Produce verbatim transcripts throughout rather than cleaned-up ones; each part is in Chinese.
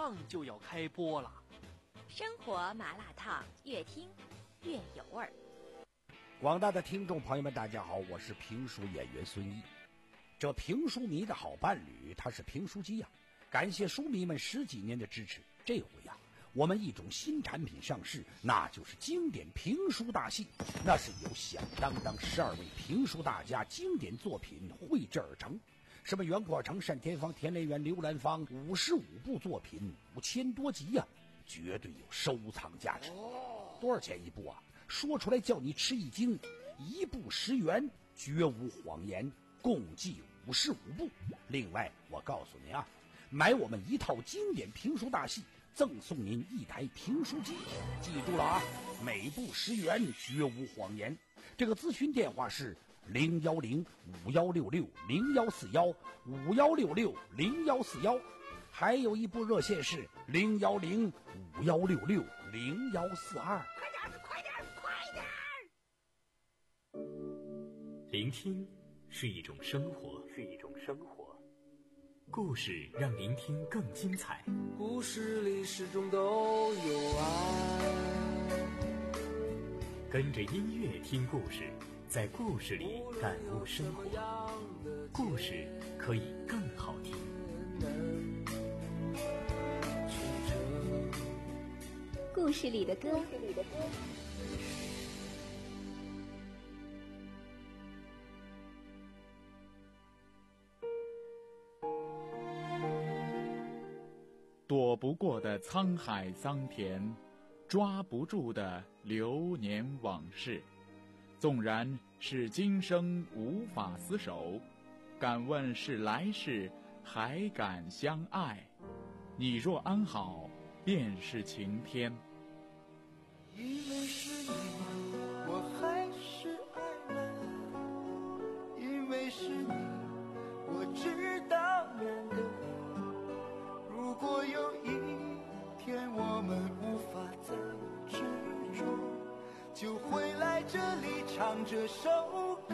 上就要开播了。 生活麻辣烫，越听越有味儿。 广大的听众朋友们，大家好，我是评书演员孙一。这评书迷的好伴侣，他是评书机呀、啊！感谢书迷们十几年的支持。这回呀、啊，我们一种新产品上市，那就是经典评书大戏。那是由响当当十二位评书大家经典作品绘制而成。什么袁阔成、单田芳、田连元、刘兰芳，五十五部作品，五千多集呀、啊，绝对有收藏价值。多少钱一部啊？说出来叫你吃一惊，一部十元，绝无谎言，共计五十五部。另外，我告诉您啊，买我们一套经典评书大戏，赠送您一台评书机。记住了啊，每部十元，绝无谎言。这个咨询电话是零幺零五幺六六零幺四幺五幺六六零幺四幺，还有一部热线是零幺零五幺六六零幺四二。 快点，快点，快点！ 聆听是一种生活，是一种生活。故事让聆听更精彩。 故事里始终都有爱。 跟着音乐听故事，在故事里感悟生活。故事可以更好听。 故事里的歌。 躲不过的沧海桑田，抓不住的流年往事，纵然是今生无法厮守，敢问是来世还敢相爱？你若安好，便是晴天。 因为是你，我还是爱了；因为是你，我知道面对。如果有一天我们无法再执着，就会来这里唱这首歌。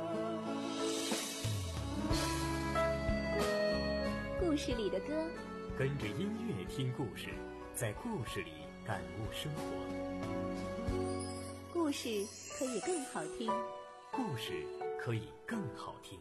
故事里的歌， 跟着音乐听故事，在故事里感悟生活。 故事可以更好听， 故事可以更好听。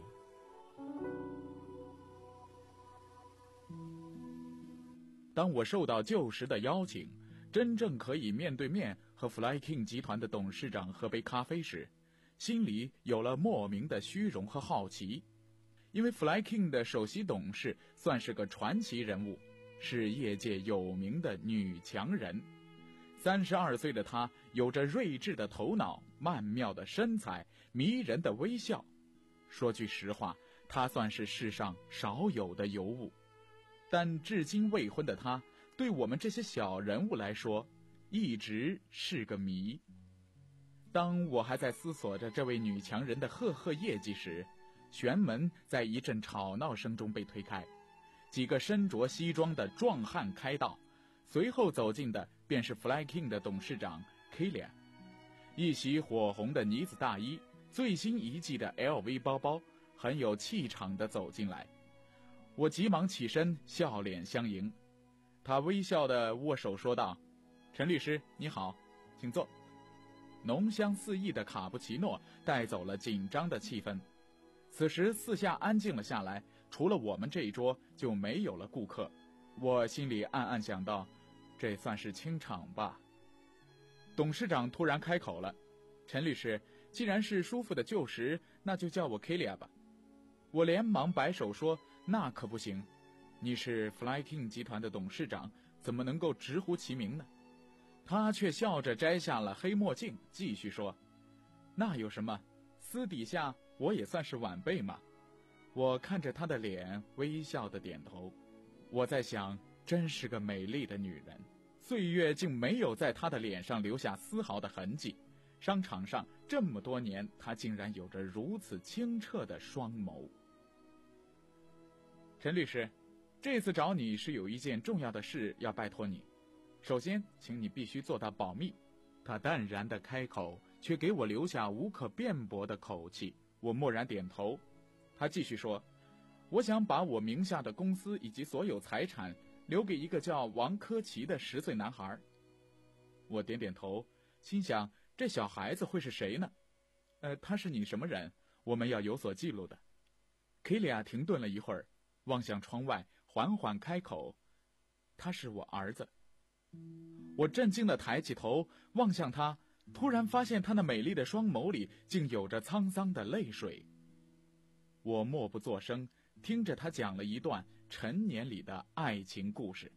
当我受到旧时的邀请，真正可以面对面和 Fly King 集团的董事长喝杯咖啡时，心里有了莫名的虚荣和好奇。因为 Fly King 的首席董事算是个传奇人物，是业界有名的女强人。三十二岁的她有着睿智的头脑、曼妙的身材、迷人的微笑。说句实话，她算是世上少有的尤物。但至今未婚的她，对我们这些小人物来说，一直是个谜。当我还在思索着这位女强人的赫赫业绩时，玄门在一阵吵闹声中被推开，几个身着西装的壮汉开道，随后走进的便是 Fly King 的董事长 Kilian， 一袭火红的呢子大衣，最新一季的 L V 包包，很有气场地走进来。我急忙起身，笑脸相迎。他微笑地握手说道：“陈律师，你好，请坐。”浓香四溢的卡布奇诺带走了紧张的气氛。此时四下安静了下来，除了我们这一桌就没有了顾客。我心里暗暗想到，这算是清场吧。董事长突然开口了：“陈律师，既然是叔父的旧识，那就叫我 Kelia 吧。”我连忙摆手说：“那可不行，你是 Fly King 集团的董事长，怎么能够直呼其名呢？”他却笑着摘下了黑墨镜，继续说：“那有什么？私底下我也算是晚辈嘛。”我看着他的脸，微笑的点头。我在想，真是个美丽的女人，岁月竟没有在她的脸上留下丝毫的痕迹。商场上这么多年，她竟然有着如此清澈的双眸。陈律师，这次找你是有一件重要的事要拜托你。首先，请你必须做到保密。他淡然地开口，却给我留下无可辩驳的口气。我默然点头。他继续说：“我想把我名下的公司以及所有财产留给一个叫王科奇的十岁男孩。我点点头，心想这小孩子会是谁呢？呃，他是你什么人？我们要有所记录的。凯利亚停顿了一会儿，望向窗外，缓缓开口：他是我儿子。我震惊地抬起头望向他，突然发现他那美丽的双眸里竟有着沧桑的泪水。我默不作声，听着他讲了一段陈年里的爱情故事。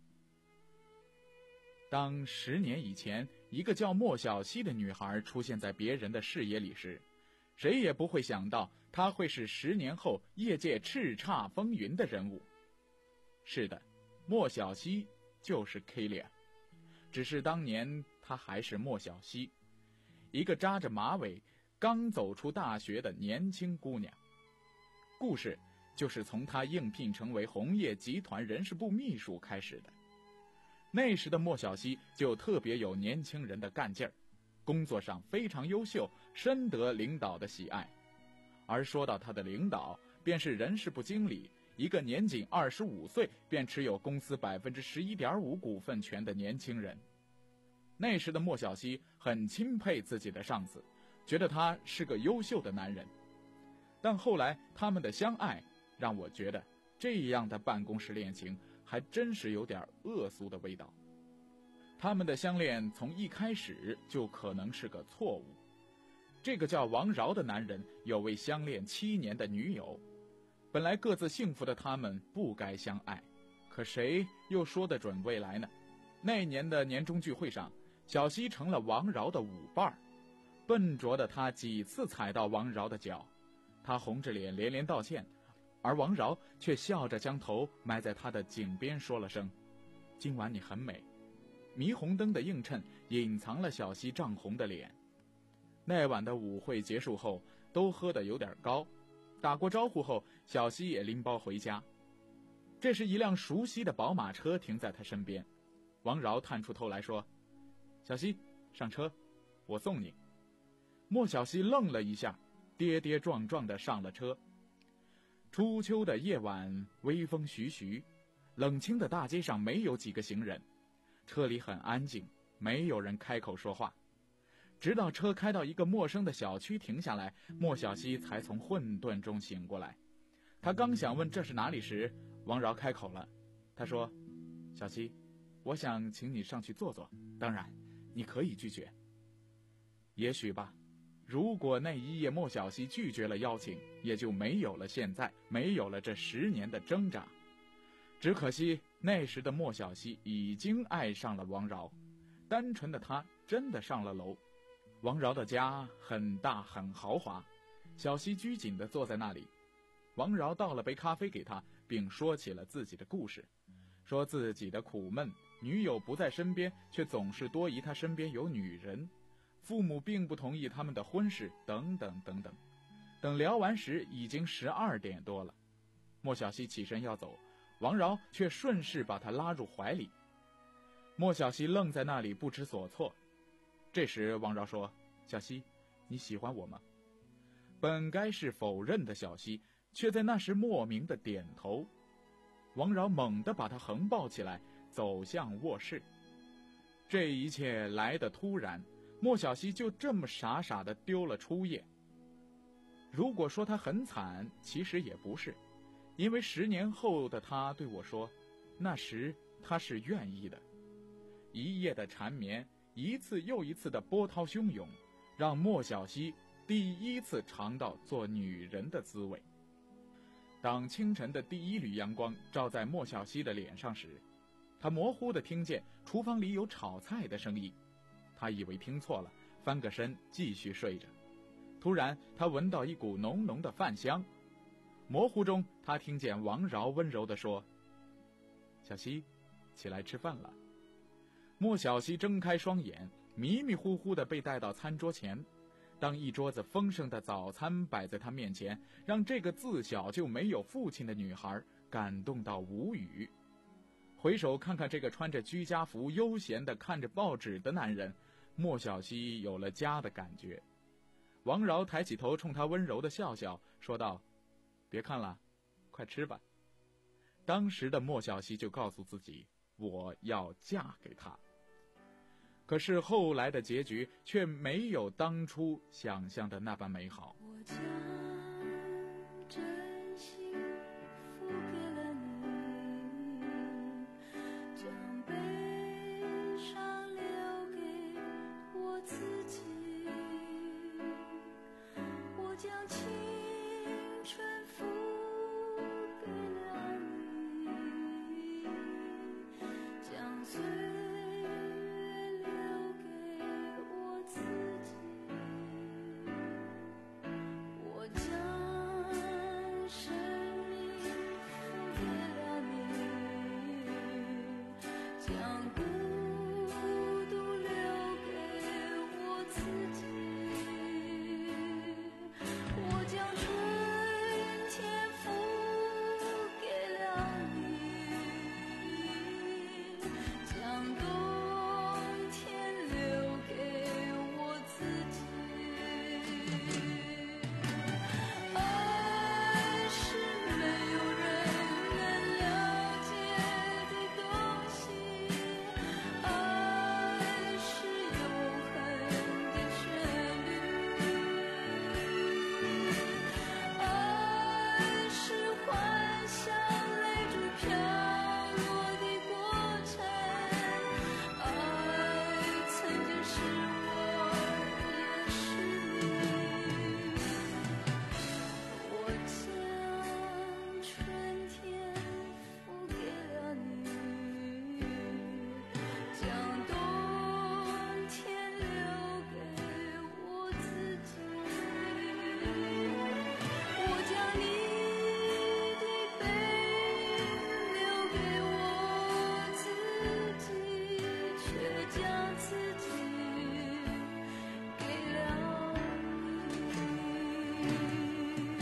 当十年以前一个叫莫小西的女孩出现在别人的视野里时，谁也不会想到她会是十年后业界叱咤风云的人物。是的，莫小西就是 Kelia， 只是当年她还是莫小西，一个扎着马尾刚走出大学的年轻姑娘。故事就是从她应聘成为红叶集团人事部秘书开始的。那时的莫小西就特别有年轻人的干劲儿，工作上非常优秀，深得领导的喜爱。而说到他的领导，便是人事部经理，一个年仅二十五岁便持有公司 百分之十一点五 股份权的年轻人。那时的莫小西很钦佩自己的上司，觉得他是个优秀的男人。但后来他们的相爱让我觉得，这样的办公室恋情还真是有点恶俗的味道。他们的相恋从一开始就可能是个错误。这个叫王饶的男人有位相恋七年的女友，本来各自幸福的他们不该相爱，可谁又说得准未来呢？那年的年终聚会上，小西成了王饶的舞伴，笨拙的他几次踩到王饶的脚，他红着脸连连道歉，而王饶却笑着将头埋在他的颈边说了声：今晚你很美。霓虹灯的映衬隐藏了小西涨红的脸。那晚的舞会结束后，都喝得有点高，打过招呼后，小西也拎包回家。这时一辆熟悉的宝马车停在他身边，王饶探出头来说：小西，上车，我送你。莫小西愣了一下，跌跌撞撞地上了车。初秋的夜晚，微风徐徐，冷清的大街上没有几个行人，车里很安静，没有人开口说话。直到车开到一个陌生的小区停下来，莫小西才从混沌中醒过来。他刚想问这是哪里时，王饶开口了。他说：小西，我想请你上去坐坐，当然你可以拒绝。也许吧，如果那一夜莫小西拒绝了邀请，也就没有了现在，没有了这十年的挣扎。只可惜那时的莫小西已经爱上了王饶，单纯的他真的上了楼。王饶的家很大很豪华，小西拘谨地坐在那里。王饶倒了杯咖啡给他，并说起了自己的故事，说自己的苦闷，女友不在身边，却总是多疑他身边有女人，父母并不同意他们的婚事，等等等等。等聊完时已经十二点多了，莫小西起身要走，王饶却顺势把他拉入怀里。莫小西愣在那里不知所措。这时王饶说：小西，你喜欢我吗？本该是否认的小西，却在那时莫名的点头。王饶猛地把他横抱起来，走向卧室。这一切来得突然，莫小西就这么傻傻地丢了初夜。如果说他很惨，其实也不是，因为十年后的他对我说，那时他是愿意的。一夜的缠绵，一次又一次的波涛汹涌，让莫小西第一次尝到做女人的滋味。当清晨的第一缕阳光照在莫小西的脸上时，他模糊地听见厨房里有炒菜的声音，他以为听错了，翻个身继续睡着。突然他闻到一股浓浓的饭香，模糊中他听见王饶温柔地说：小西，起来吃饭了。莫小西睁开双眼，迷迷糊糊地被带到餐桌前。当一桌子丰盛的早餐摆在他面前，让这个自小就没有父亲的女孩感动到无语。回首看看这个穿着居家服悠闲地看着报纸的男人，莫小西有了家的感觉。王饶抬起头冲他温柔地笑笑，说道：别看了，快吃吧。 当时的莫小西就告诉自己，我要嫁给他。可是后来的结局却没有当初想象的那般美好。 我将真心付给了你，将悲伤留给我自己，我将青春付给了你，将岁月留给我自己，我将生命付给了你，将孤独留给我自己，我将春天付给了你，将冬天留给我自己。爱是没有人能了解的东西，爱是永恒的旋律，爱是幻想泪珠飘落的过程，爱曾经是我，也是你。我将春天付给了你，将冬天留给我自己，我将你的背留给我自己，却将自己给了你。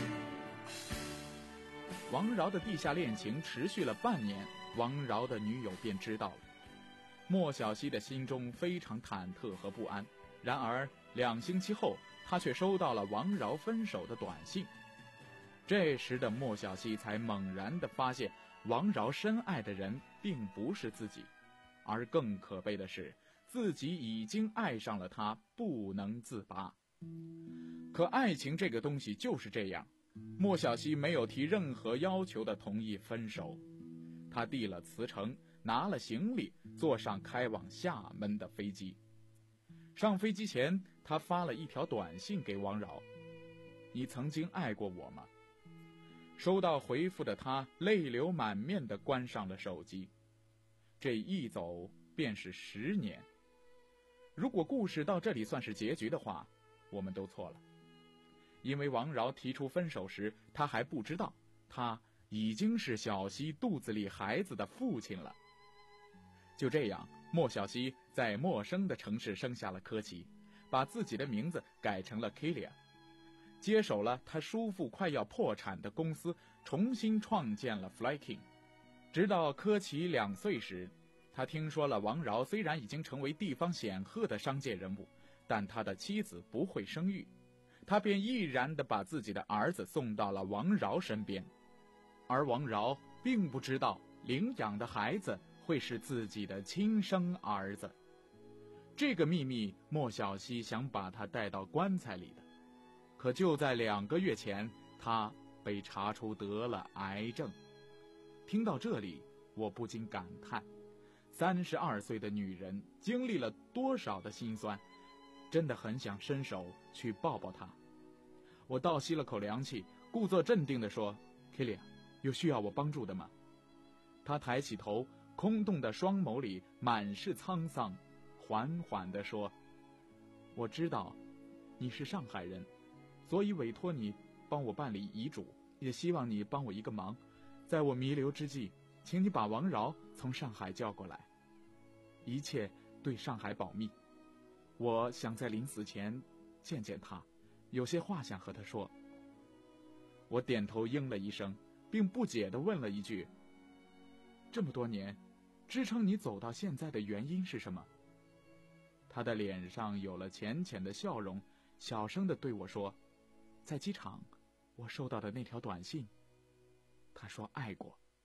王饶的地下恋情持续了半年，王饶的女友便知道了。莫小西的心中非常忐忑和不安，然而两星期后，他却收到了王饶分手的短信。这时的莫小西才猛然地发现，王饶深爱的人并不是自己，而更可悲的是，自己已经爱上了他，不能自拔。可爱情这个东西就是这样，莫小西没有提任何要求的同意分手。他递了辞呈，拿了行李，坐上开往厦门的飞机。上飞机前，他发了一条短信给王饶：你曾经爱过我吗？收到回复的他泪流满面地关上了手机。这一走便是十年。如果故事到这里算是结局的话，我们都错了。因为王饶提出分手时，他还不知道他已经是小西肚子里孩子的父亲了。就这样，莫小西在陌生的城市生下了柯奇，把自己的名字改成了 Kelia， 接手了他叔父快要破产的公司，重新创建了 Flyking。 直到柯奇两岁时，他听说了王饶虽然已经成为地方显赫的商界人物，但他的妻子不会生育，他便毅然地把自己的儿子送到了王饶身边。而王饶并不知道领养的孩子会是自己的亲生儿子。这个秘密，莫小西想把他带到棺材里的。可就在两个月前，他被查出得了癌症。听到这里，我不禁感叹，三十二岁的女人经历了多少的辛酸，真的很想伸手去抱抱她。我倒吸了口凉气，故作镇定地说： Kelia， 有需要我帮助的吗？她抬起头，空洞的双眸里满是沧桑，缓缓地说：我知道你是上海人，所以委托你帮我办理遗嘱，也希望你帮我一个忙，在我弥留之际，请你把王饶从上海叫过来，一切对上海保密。我想在临死前见见他，有些话想和他说。我点头应了一声，并不解地问了一句：这么多年，支撑你走到现在的原因是什么？他的脸上有了浅浅的笑容，小声地对我说：在机场我收到的那条短信，他说爱过。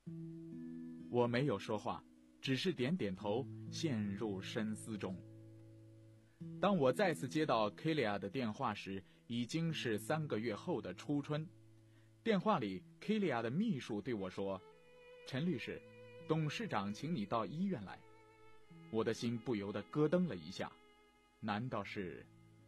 我没有说话，只是点点头，陷入深思中。当我再次接到 Kelia 的电话时，已经是三个月后的初春。电话里 Kelia 的秘书对我说，陈律师，董事长请你到医院来。我的心不由得咯噔了一下，难道是……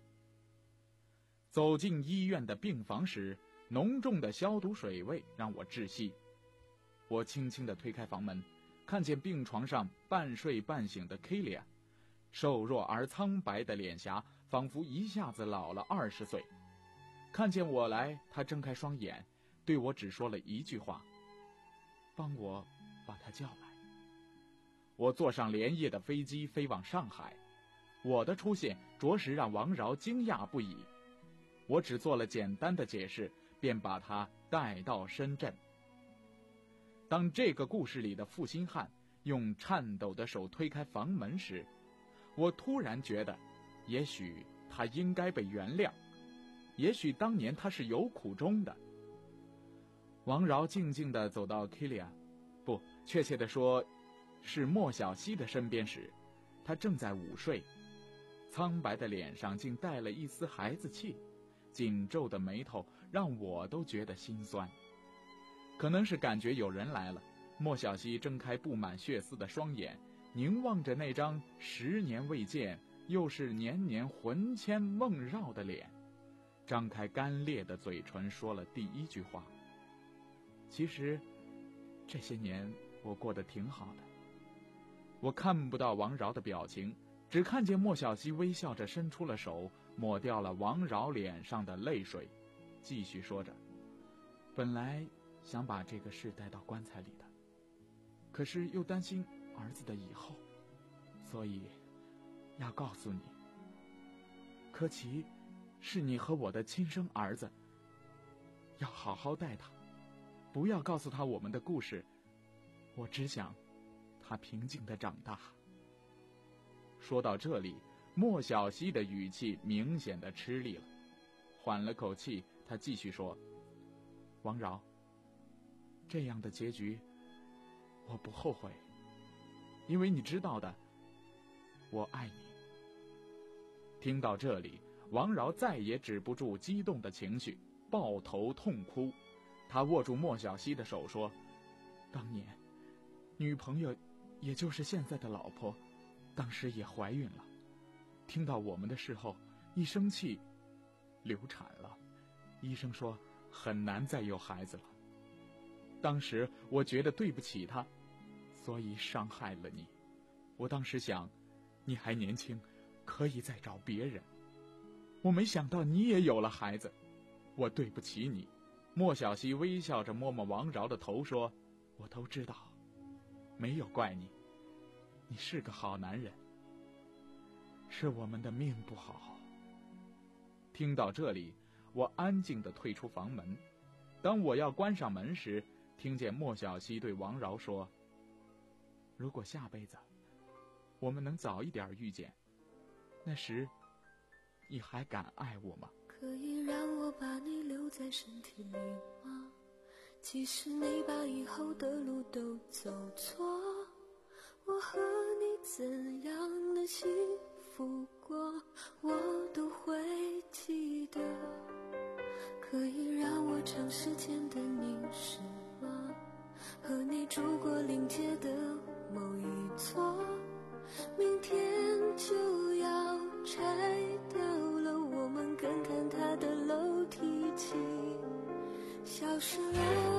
走进医院的病房时，浓重的消毒水味让我窒息。我轻轻地推开房门，看见病床上半睡半醒的 Kelia， 瘦弱而苍白的脸颊仿佛一下子老了二十岁。看见我来，她睁开双眼，对我只说了一句话：帮我把她叫来。我坐上连夜的飞机飞往上海，我的出现着实让王饶惊讶不已。我只做了简单的解释，便把她带到深圳。当这个故事里的负心汉用颤抖的手推开房门时，我突然觉得，也许他应该被原谅，也许当年他是有苦衷的。王饶静静地走到 Kelia， 不，确切地说，是莫小西的身边时，他正在午睡，苍白的脸上竟带了一丝孩子气，紧皱的眉头让我都觉得心酸。可能是感觉有人来了，莫小西睁开布满血丝的双眼，凝望着那张十年未见又是年年魂牵梦绕的脸，张开干裂的嘴唇说了第一句话：其实这些年我过得挺好的。我看不到王饶的表情，只看见莫小西微笑着伸出了手，抹掉了王饶脸上的泪水，继续说着，本来想把这个事带到棺材里的，可是又担心儿子的以后，所以要告诉你，柯奇是你和我的亲生儿子，要好好待他，不要告诉他我们的故事，我只想他平静地长大。说到这里，莫小西的语气明显的吃力了，缓了口气，他继续说，王饶，这样的结局我不后悔，因为你知道的，我爱你。听到这里，王饶再也止不住激动的情绪，抱头痛哭。他握住莫小西的手说，当年女朋友也就是现在的老婆当时也怀孕了，听到我们的事后一生气流产了，医生说很难再有孩子了。当时我觉得对不起她，所以伤害了你。我当时想你还年轻，可以再找别人，我没想到你也有了孩子，我对不起你。莫小西微笑着摸摸王饶的头说，我都知道，没有怪你，你是个好男人，是我们的命不好。听到这里，我安静地退出房门。当我要关上门时，听见莫小西对王饶说，如果下辈子我们能早一点遇见，那时你还敢爱我吗？ 可以让我把你留在身体里吗？即使你把以后的路都走错，我和你怎样的幸福过，我都会记得。可以让我长时间的凝视吗？和你住过临街的某一座，明天就要拆掉了，我们看看它的楼梯间消失了，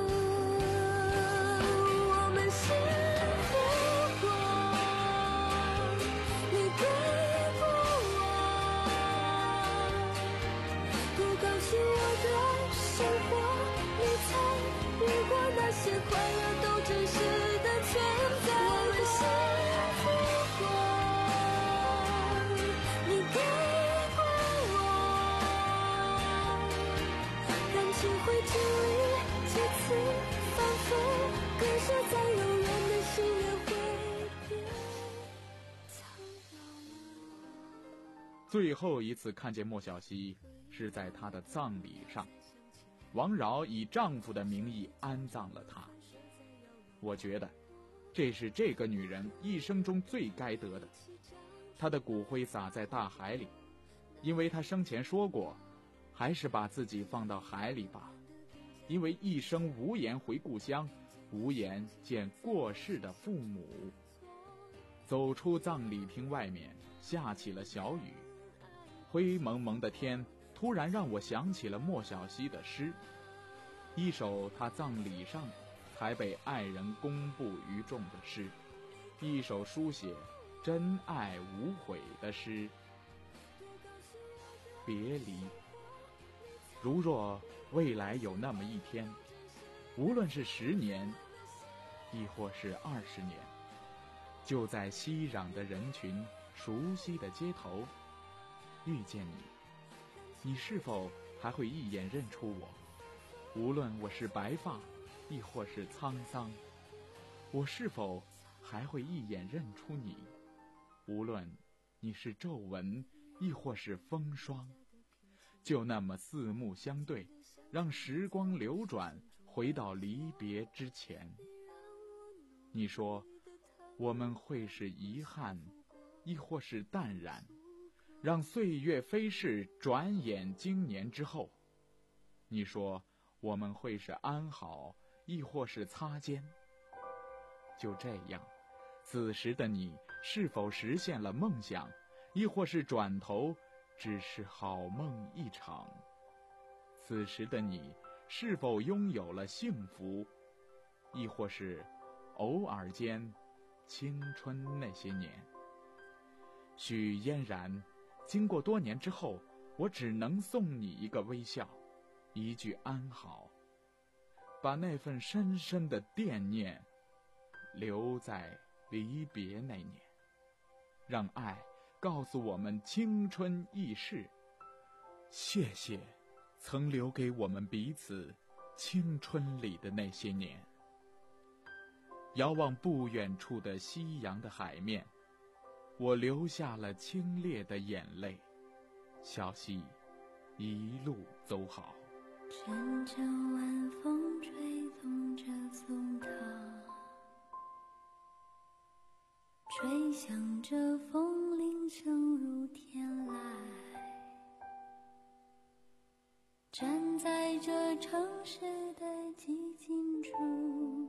我们幸福过，你给过我多高兴我的生活，你参与过那些快乐都真实的存在，我们幸福过，你给过我，感情会经历几次反复，割舍在永远的心也会变苍老了。 最后一次看见莫小西是在她的葬礼上，王饶以丈夫的名义安葬了她。 我觉得这是这个女人一生中最该得的。她的骨灰撒在大海里，因为她生前说过，还是把自己放到海里吧，因为一生无颜回故乡，无颜见过世的父母。走出葬礼厅外面，下起了小雨，灰蒙蒙的天突然让我想起了莫小溪的诗，一首他葬礼上才被爱人公布于众的诗，一首书写真爱无悔的诗。别离，如若未来有那么一天，无论是十年亦或是二十年，就在熙攘的人群、熟悉的街头遇见你，你是否还会一眼认出我？无论我是白发亦或是沧桑，我是否还会一眼认出你？无论你是皱纹亦或是风霜，就那么四目相对，让时光流转，回到离别之前。你说我们会是遗憾亦或是淡然，让岁月飞逝，转眼经年之后。你说我们会是安好亦或是擦肩。就这样，此时的你是否实现了梦想，亦或是转头只是好梦一场？此时的你是否拥有了幸福，亦或是偶尔间青春那些年？许嫣然，经过多年之后，我只能送你一个微笑，一句安好，把那份深深的惦念留在离别那年，让爱告诉我们青春易逝。谢谢曾留给我们彼此青春里的那些年。遥望不远处的夕阳的海面，我流下了清冽的眼泪。小溪一路走好。 阵阵晚风吹动着松涛，吹响着风铃声如天籁。站在这城市的寂静处，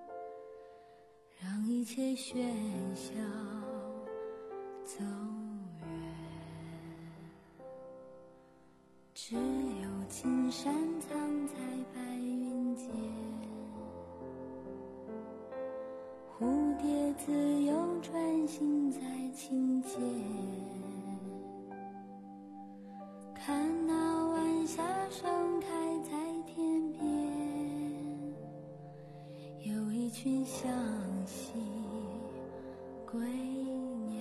让一切喧嚣走远，只有青山藏在白云间，蝴蝶自由穿行在琴键，看那晚霞盛开在天边，有一群向西归鸟，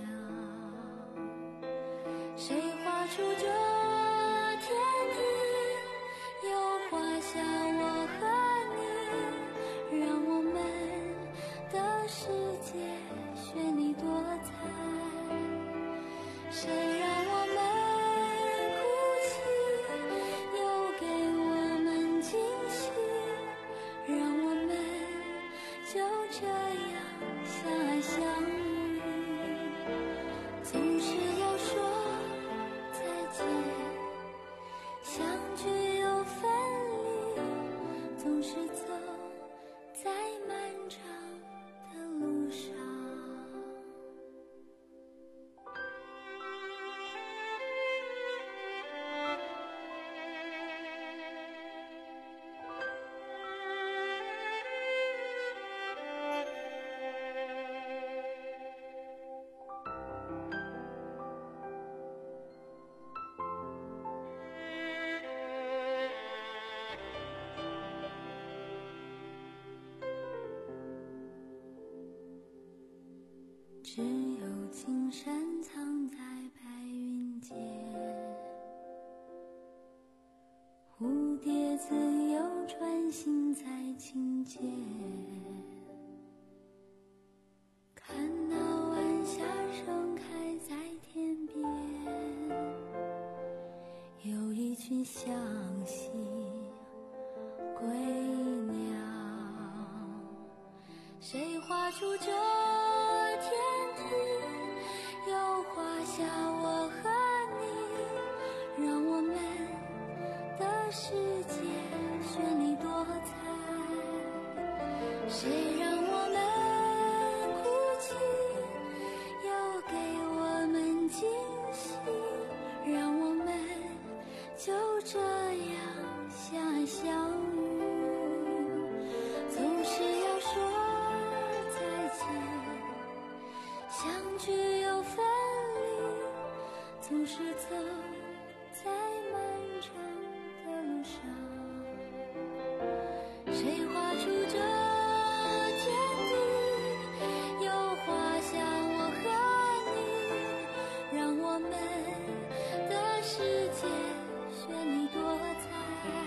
谁画出这天地，又画下我和你，让我们的世界绚丽多彩。谁让我们哭泣，又给我们惊喜，让我们就这样相爱相遇。总是要说再见，相聚又分离，总是走在漫长的路上。只有青山藏在白云间，蝴蝶自由穿行在琴键，看那晚霞盛开在天边，有一群向西归鸟， 世界绚丽多彩，谁让我们哭泣，又给我们惊喜，让我们就这样相相遇。总是要说再见，相聚又分离，总是走在漫长的路上。谁画出这天地，又画向我和你，让我们的世界绚丽多彩。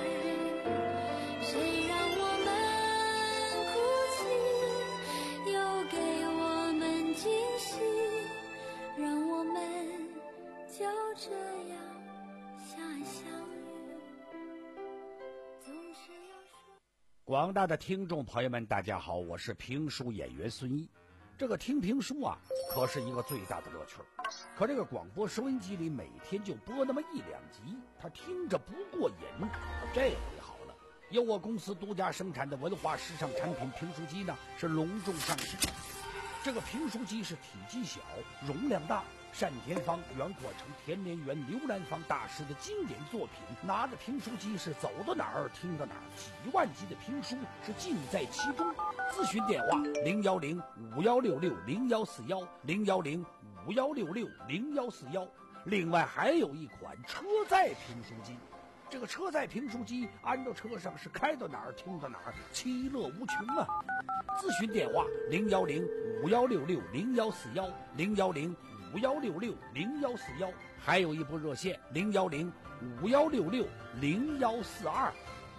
谁让我们哭泣，又给我们惊喜，让我们就这样相爱相遇。总是要说。 广大的听众朋友们，大家好，我是评书演员孙一。这个听评书啊，可是一个最大的乐趣儿。可这个广播收音机里每天就播那么一两集，他听着不过瘾。这回好了，由我公司独家生产的文化时尚产品评书机呢，是隆重上市。这个评书机是体积小，容量大，单田芳、袁阔成、田连元、刘兰芳大师的经典作品。拿着评书机是走到哪儿听到哪儿，几万集的评书是尽在其中。咨询电话零幺零五幺六六零幺四幺零幺零五幺六六零幺四幺。另外还有一款车载评书机，这个车载评书机安到车上是开到哪儿听到哪儿，其乐无穷啊！咨询电话零幺零五幺六六零幺四幺零幺零五幺六六零幺四幺，还有一部热线零幺零五幺六六零幺四二。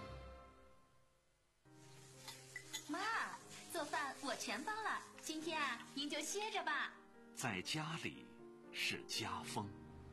妈，做饭我全包了，今天啊，您就歇着吧。 在家里是家风。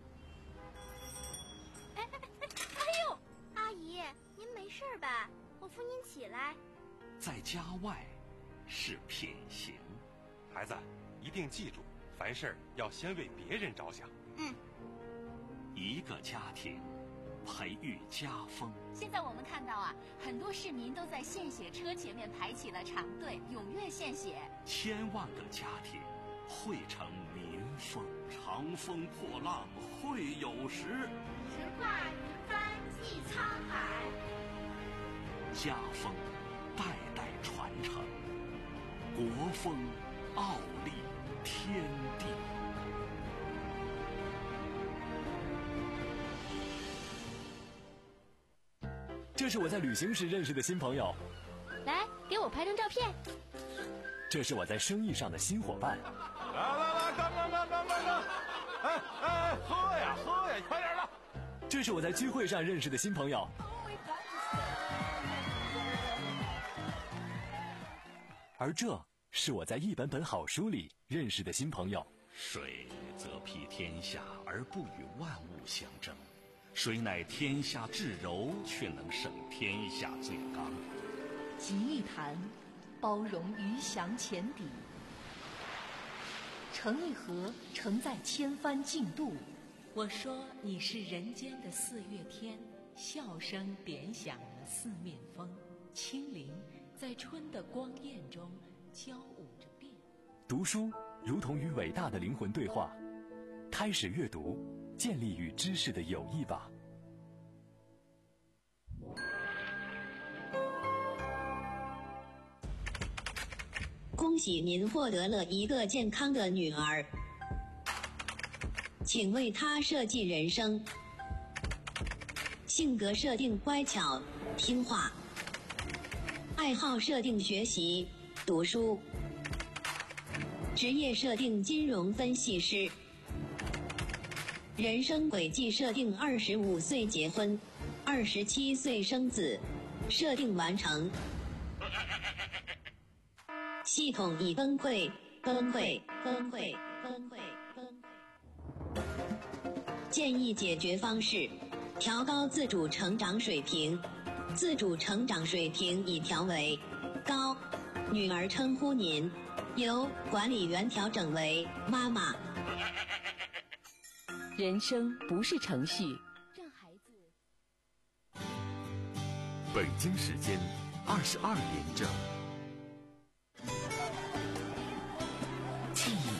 哎哎哎哎呦，阿姨，您没事吧？我扶您起来。 在家外是品行。 孩子，一定记住，凡事要先为别人着想。 嗯。 一个家庭培育家风。 现在我们看到啊，很多市民都在献血车前面排起了长队，踊跃献血。 千万个家庭汇成民风。长风破浪会有时， 直挂云帆济沧海。 家风代代传承，国风傲立天地。 这是我在旅行时认识的新朋友， 来给我拍张照片。 这是我在生意上的新伙伴。 来来来，干干干干干干！哎哎，喝呀喝呀，快点的！ 这是我在聚会上认识的新朋友。而这是我在一本本好书里认识的新朋友。 水则披天下而不与万物相争，水乃天下至柔，却能胜天下最刚。 集一坛，包容鱼翔浅底；盛一盒，盛在千帆竞渡。我说你是人间的四月天，笑声点响了四面风，清灵在春的光艳中交舞着变。 读书如同与伟大的灵魂对话，开始阅读，建立与知识的友谊吧。 恭喜您获得了一个健康的女儿，请为她设计人生。性格设定乖巧听话，爱好设定学习读书，职业设定金融分析师，人生轨迹设定二十五岁结婚，二十七岁生子，设定完成。系统已崩溃，崩溃，崩溃，崩溃，崩溃。建议解决方式：调高自主成长水平。自主成长水平已调为高。女儿称呼您，由管理员调整为妈妈。 人生不是程序。 让孩子北京时间二十二点整。